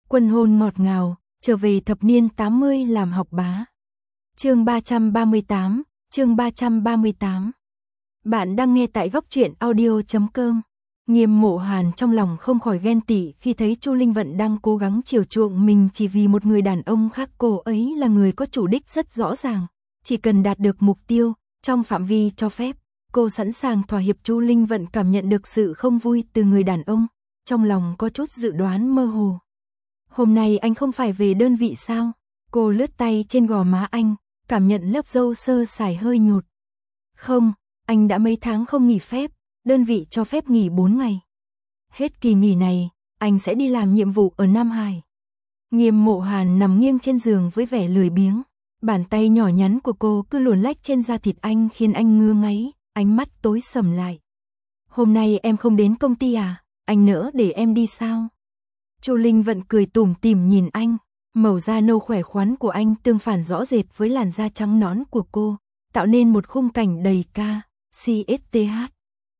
Quân hôn ngọt ngào, trở về thập niên 80 làm học bá. Chương 338, chương 338. Bạn đang nghe tại góc truyện audio.com. Nghiêm Mộ Hàn trong lòng không khỏi ghen tị khi thấy Chu Linh Vận đang cố gắng chiều chuộng mình chỉ vì một người đàn ông khác. Cô ấy là người có chủ đích rất rõ ràng, chỉ cần đạt được mục tiêu, trong phạm vi cho phép, cô sẵn sàng thỏa hiệp. Chu Linh Vận cảm nhận được sự không vui từ người đàn ông, trong lòng có chút dự đoán mơ hồ. Hôm nay anh không phải về đơn vị sao? Cô lướt tay trên gò má anh, cảm nhận lớp râu sơ sài hơi nhột. Không, anh đã mấy tháng không nghỉ phép, đơn vị cho phép nghỉ 4 ngày. Hết kỳ nghỉ này, anh sẽ đi làm nhiệm vụ ở Nam Hải. Nghiêm Mộ Hàn nằm nghiêng trên giường với vẻ lười biếng. Bàn tay nhỏ nhắn của cô cứ luồn lách trên da thịt anh khiến anh ngứa ngáy, ánh mắt tối sầm lại. Hôm nay em không đến công ty à? Anh nỡ để em đi sao? Chu Linh Vận cười tủm tỉm nhìn anh, màu da nâu khỏe khoắn của anh tương phản rõ rệt với làn da trắng nõn của cô, tạo nên một khung cảnh đầy CSTH.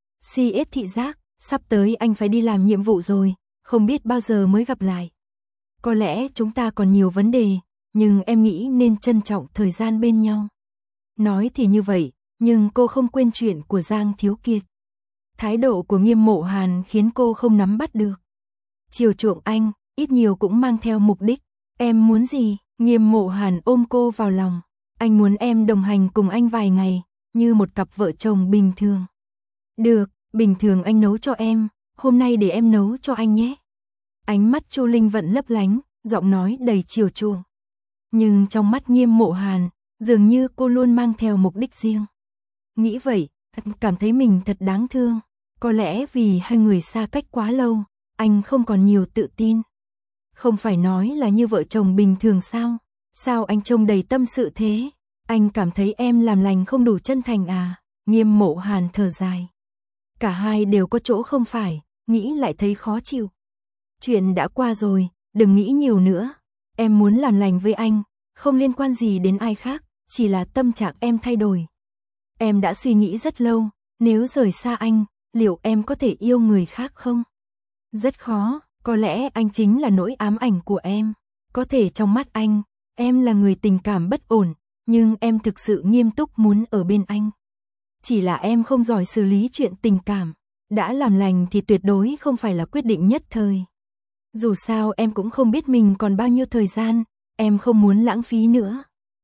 CS thị giác, sắp tới anh phải đi làm nhiệm vụ rồi, không biết bao giờ mới gặp lại. Có lẽ chúng ta còn nhiều vấn đề, nhưng em nghĩ nên trân trọng thời gian bên nhau. Nói thì như vậy, nhưng cô không quên chuyện của Giang Thiếu Kiệt. Thái độ của Nghiêm Mộ Hàn khiến cô không nắm bắt được. Chiều chuộng anh, ít nhiều cũng mang theo mục đích. Em muốn gì? Nghiêm Mộ Hàn ôm cô vào lòng. Anh muốn em đồng hành cùng anh vài ngày, như một cặp vợ chồng bình thường. Được, bình thường anh nấu cho em, hôm nay để em nấu cho anh nhé. Ánh mắt Chu Linh Vận lấp lánh, giọng nói đầy chiều chuộng. Nhưng trong mắt Nghiêm Mộ Hàn, dường như cô luôn mang theo mục đích riêng. Nghĩ vậy, anh cảm thấy mình thật đáng thương. Có lẽ vì hai người xa cách quá lâu, anh không còn nhiều tự tin. Không phải nói là như vợ chồng bình thường sao? Sao anh trông đầy tâm sự thế? Anh cảm thấy em làm lành không đủ chân thành à? Nghiêm Mộ Hàn thở dài. Cả hai đều có chỗ không phải, nghĩ lại thấy khó chịu. Chuyện đã qua rồi, đừng nghĩ nhiều nữa. Em muốn làm lành với anh, không liên quan gì đến ai khác, chỉ là tâm trạng em thay đổi. Em đã suy nghĩ rất lâu, nếu rời xa anh, liệu em có thể yêu người khác không? Rất khó, có lẽ anh chính là nỗi ám ảnh của em. Có thể trong mắt anh, em là người tình cảm bất ổn, nhưng em thực sự nghiêm túc muốn ở bên anh. Chỉ là em không giỏi xử lý chuyện tình cảm, đã làm lành thì tuyệt đối không phải là quyết định nhất thời. Dù sao em cũng không biết mình còn bao nhiêu thời gian, em không muốn lãng phí nữa.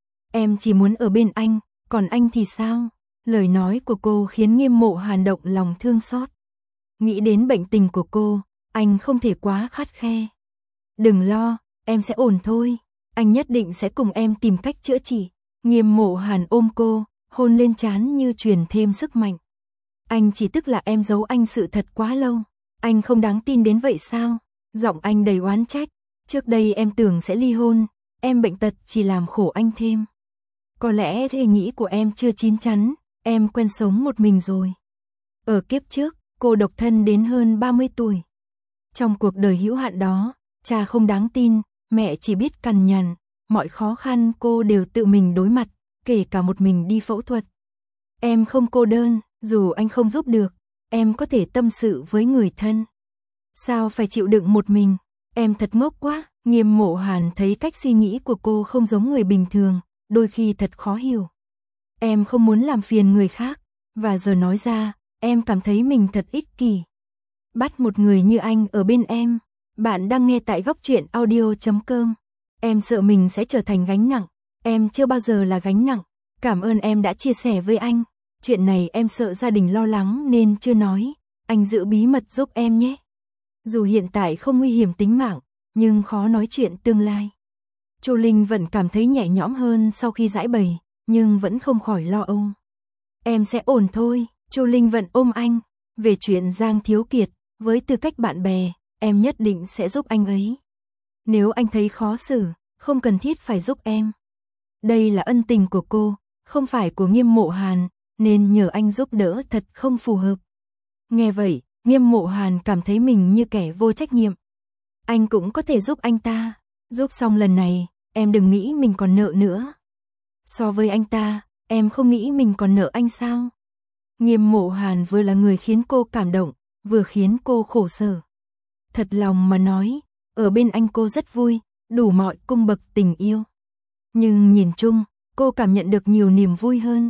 Em chỉ muốn ở bên anh, còn anh thì sao? Lời nói của cô khiến Nghiêm Mộ Hàn động lòng thương xót. Nghĩ đến bệnh tình của cô, anh không thể quá khắt khe. Đừng lo, em sẽ ổn thôi, anh nhất định sẽ cùng em tìm cách chữa trị. Nghiêm Mộ Hàn ôm cô, hôn lên trán như truyền thêm sức mạnh. Anh chỉ tức là em giấu anh sự thật quá lâu, anh không đáng tin đến vậy sao? Giọng anh đầy oán trách, trước đây em tưởng sẽ ly hôn, em bệnh tật chỉ làm khổ anh thêm. Có lẽ thế nghĩ của em chưa chín chắn, em quen sống một mình rồi. Ở kiếp trước, cô độc thân đến hơn 30 tuổi. Trong cuộc đời hữu hạn đó, cha không đáng tin, mẹ chỉ biết cằn nhằn, mọi khó khăn cô đều tự mình đối mặt, kể cả một mình đi phẫu thuật. Em không cô đơn, dù anh không giúp được, em có thể tâm sự với người thân. Sao phải chịu đựng một mình, em thật ngốc quá. Nghiêm Mộ Hàn thấy cách suy nghĩ của cô không giống người bình thường, đôi khi thật khó hiểu. Em không muốn làm phiền người khác, và giờ nói ra, em cảm thấy mình thật ích kỷ. Bắt một người như anh ở bên em. Bạn đang nghe tại góc truyện audio.com. Em sợ mình sẽ trở thành gánh nặng, em chưa bao giờ là gánh nặng. Cảm ơn em đã chia sẻ với anh. Chuyện này em sợ gia đình lo lắng nên chưa nói, anh giữ bí mật giúp em nhé. Dù hiện tại không nguy hiểm tính mạng, nhưng khó nói chuyện tương lai. Chu Linh vẫn cảm thấy nhẹ nhõm hơn sau khi giải bày, nhưng vẫn không khỏi lo âu. Em sẽ ổn thôi. Chu Linh vẫn ôm anh. Về chuyện Giang Thiếu Kiệt, với tư cách bạn bè, em nhất định sẽ giúp anh ấy. Nếu anh thấy khó xử, không cần thiết phải giúp em. Đây là ân tình của cô, không phải của Nghiêm Mộ Hàn, nên nhờ anh giúp đỡ thật không phù hợp. Nghe vậy, Nghiêm Mộ Hàn cảm thấy mình như kẻ vô trách nhiệm. Anh cũng có thể giúp anh ta. Giúp xong lần này, em đừng nghĩ mình còn nợ nữa. So với anh ta, em không nghĩ mình còn nợ anh sao? Nghiêm Mộ Hàn vừa là người khiến cô cảm động, vừa khiến cô khổ sở. Thật lòng mà nói, ở bên anh cô rất vui, đủ mọi cung bậc tình yêu. Nhưng nhìn chung, cô cảm nhận được nhiều niềm vui hơn.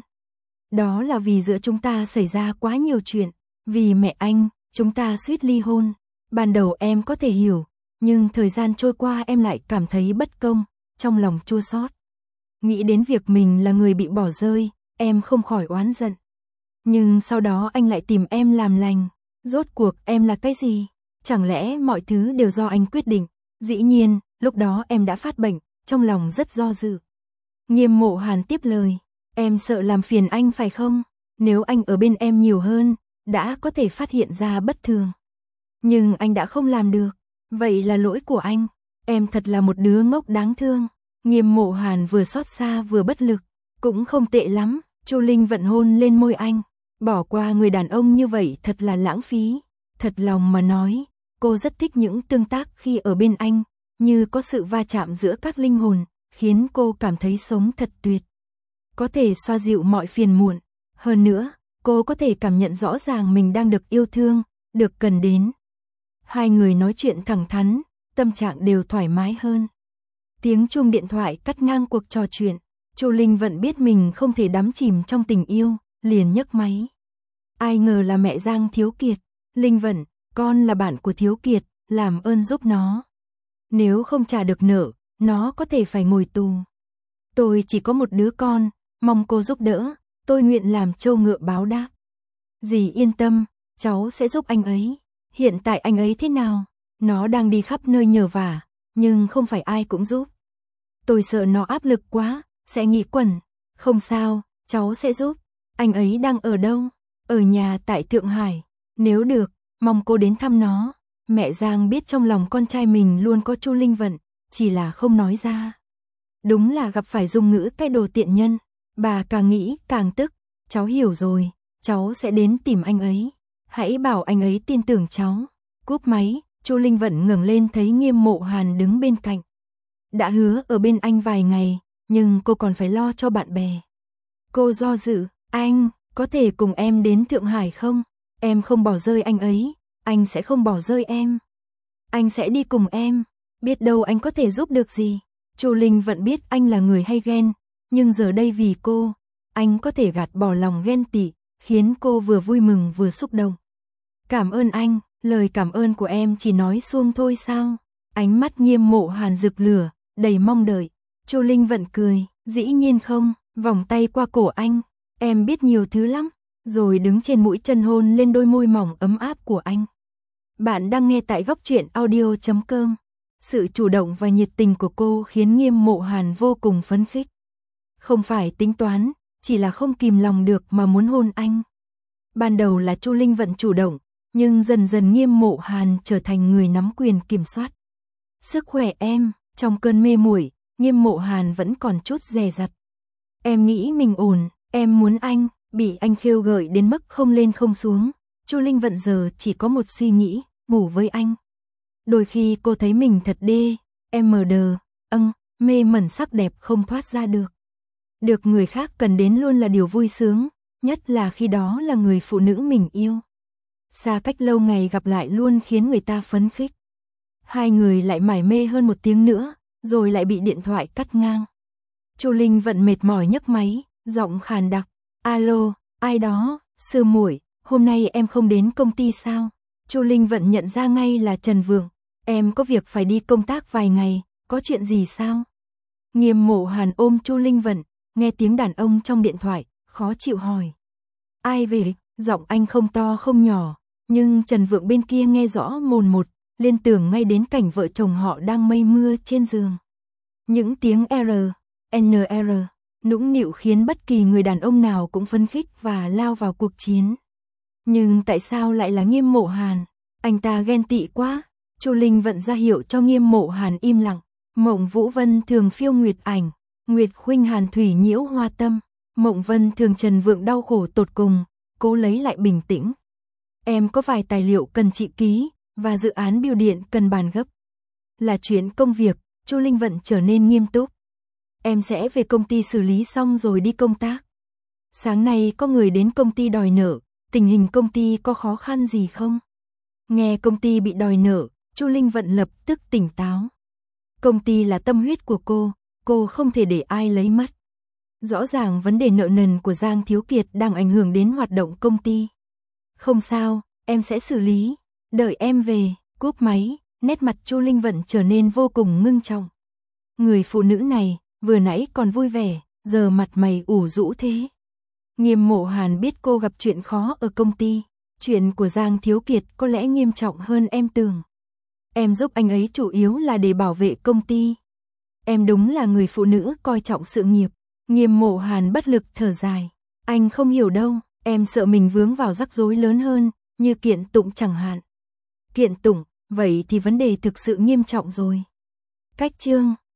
Đó là vì giữa chúng ta xảy ra quá nhiều chuyện, vì mẹ anh, chúng ta suýt ly hôn. Ban đầu em có thể hiểu, nhưng thời gian trôi qua em lại cảm thấy bất công, trong lòng chua xót. Nghĩ đến việc mình là người bị bỏ rơi, em không khỏi oán giận. Nhưng sau đó anh lại tìm em làm lành. Rốt cuộc em là cái gì? Chẳng lẽ mọi thứ đều do anh quyết định? Dĩ nhiên, lúc đó em đã phát bệnh, trong lòng rất do dự. Nghiêm Mộ Hàn tiếp lời, em sợ làm phiền anh phải không? Nếu anh ở bên em nhiều hơn, đã có thể phát hiện ra bất thường. Nhưng anh đã không làm được, vậy là lỗi của anh. Em thật là một đứa ngốc đáng thương. Nghiêm Mộ Hàn vừa xót xa vừa bất lực, cũng không tệ lắm. Chu Linh Vận hôn lên môi anh, bỏ qua người đàn ông như vậy thật là lãng phí. Thật lòng mà nói, cô rất thích những tương tác khi ở bên anh, như có sự va chạm giữa các linh hồn, khiến cô cảm thấy sống thật tuyệt. Có thể xoa dịu mọi phiền muộn, hơn nữa, cô có thể cảm nhận rõ ràng mình đang được yêu thương, được cần đến. Hai người nói chuyện thẳng thắn, tâm trạng đều thoải mái hơn. Tiếng chuông điện thoại cắt ngang cuộc trò chuyện, Chu Linh Vận biết mình không thể đắm chìm trong tình yêu, liền nhấc máy. Ai ngờ là mẹ Giang Thiếu Kiệt. Linh Vận, con là bạn của Thiếu Kiệt, làm ơn giúp nó. Nếu không trả được nợ, nó có thể phải ngồi tù. Tôi chỉ có một đứa con, mong cô giúp đỡ, tôi nguyện làm trâu ngựa báo đáp. Dì yên tâm, cháu sẽ giúp anh ấy. Hiện tại anh ấy thế nào? Nó đang đi khắp nơi nhờ vả, nhưng không phải ai cũng giúp. Tôi sợ nó áp lực quá, sẽ nghĩ quẩn. Không sao, cháu sẽ giúp. Anh ấy đang ở đâu? Ở nhà tại Thượng Hải. Nếu được, mong cô đến thăm nó. Mẹ Giang biết trong lòng con trai mình luôn có Chu Linh Vận, chỉ là không nói ra. Đúng là gặp phải dung ngữ cái đồ tiện nhân. Bà càng nghĩ càng tức. Cháu hiểu rồi, cháu sẽ đến tìm anh ấy. Hãy bảo anh ấy tin tưởng cháu. Cúp máy, Chu Linh Vận ngẩng lên thấy Nghiêm Mộ Hàn đứng bên cạnh. Đã hứa ở bên anh vài ngày, nhưng cô còn phải lo cho bạn bè. Cô do dự, anh, có thể cùng em đến Thượng Hải không? Em không bỏ rơi anh ấy, anh sẽ không bỏ rơi em. Anh sẽ đi cùng em, biết đâu anh có thể giúp được gì. Chu Linh Vận biết anh là người hay ghen, nhưng giờ đây vì cô, anh có thể gạt bỏ lòng ghen tị, khiến cô vừa vui mừng vừa xúc động. Cảm ơn anh, lời cảm ơn của em chỉ nói suông thôi sao? Ánh mắt Nghiêm Mộ Hàn rực lửa, đầy mong đợi. Chu Linh Vận cười, dĩ nhiên không, vòng tay qua cổ anh, em biết nhiều thứ lắm, rồi đứng trên mũi chân hôn lên đôi môi mỏng ấm áp của anh. Bạn đang nghe tại Góc Truyện Audio.com. Sự chủ động và nhiệt tình của cô khiến Nghiêm Mộ Hàn vô cùng phấn khích. Không phải tính toán, chỉ là không kìm lòng được mà muốn hôn anh. Ban đầu là Chu Linh Vận chủ động, nhưng dần dần Nghiêm Mộ Hàn trở thành người nắm quyền kiểm soát. Sức khỏe em, trong cơn mê muội, Nghiêm Mộ Hàn vẫn còn chút dè dặt. Em nghĩ mình ổn, em muốn anh, bị anh khêu gợi đến mức không lên không xuống. Chu Linh Vận giờ chỉ có một suy nghĩ, ngủ với anh. Đôi khi cô thấy mình thật đê, em mờ đờ, mê mẩn sắc đẹp không thoát ra được. Được người khác cần đến luôn là điều vui sướng, nhất là khi đó là người phụ nữ mình yêu. Xa cách lâu ngày gặp lại luôn khiến người ta phấn khích. Hai người lại mải mê hơn một tiếng nữa, rồi lại bị điện thoại cắt ngang. Chu Linh Vận mệt mỏi nhấc máy, giọng khàn đặc, alo, ai đó, sư muội, hôm nay em không đến công ty sao? Chu Linh Vận nhận ra ngay là Trần Vượng, em có việc phải đi công tác vài ngày, có chuyện gì sao? Nghiêm Mộ Hàn ôm Chu Linh Vận, nghe tiếng đàn ông trong điện thoại, khó chịu hỏi. Ai về? Giọng anh không to không nhỏ, nhưng Trần Vượng bên kia nghe rõ mồn một, liên tưởng ngay đến cảnh vợ chồng họ đang mây mưa trên giường. Những tiếng R, NR, nũng nịu khiến bất kỳ người đàn ông nào cũng phấn khích và lao vào cuộc chiến. Nhưng tại sao lại là Nghiêm Mộ Hàn? Anh ta ghen tị quá. Chu Linh Vận ra hiệu cho Nghiêm Mộ Hàn im lặng. Mộng Vũ Vân thường phiêu nguyệt ảnh, Nguyệt Khuynh Hàn thủy nhiễu hoa tâm. Mộng Vân thường Trần Vượng đau khổ tột cùng, cố lấy lại bình tĩnh. Em có vài tài liệu cần chị ký, và dự án bưu điện cần bàn gấp. Là chuyện công việc, Chu Linh Vận trở nên nghiêm túc. Em sẽ về công ty xử lý xong rồi đi công tác. Sáng nay có người đến công ty đòi nợ, tình hình công ty có khó khăn gì không? Nghe công ty bị đòi nợ, Chu Linh Vận lập tức tỉnh táo. Công ty là tâm huyết của cô không thể để ai lấy mất. Rõ ràng vấn đề nợ nần của Giang Thiếu Kiệt đang ảnh hưởng đến hoạt động công ty. Không sao, em sẽ xử lý, đợi em về. Cúp máy, nét mặt Chu Linh Vận trở nên vô cùng ngưng trọng. Người phụ nữ này, vừa nãy còn vui vẻ, giờ mặt mày ủ rũ thế. Nghiêm Mộ Hàn biết cô gặp chuyện khó ở công ty. Chuyện của Giang Thiếu Kiệt có lẽ nghiêm trọng hơn em tưởng. Em giúp anh ấy chủ yếu là để bảo vệ công ty. Em đúng là người phụ nữ coi trọng sự nghiệp. Nghiêm Mộ Hàn bất lực thở dài. Anh không hiểu đâu, em sợ mình vướng vào rắc rối lớn hơn, như kiện tụng chẳng hạn. Kiện tụng, vậy thì vấn đề thực sự nghiêm trọng rồi. Cách chương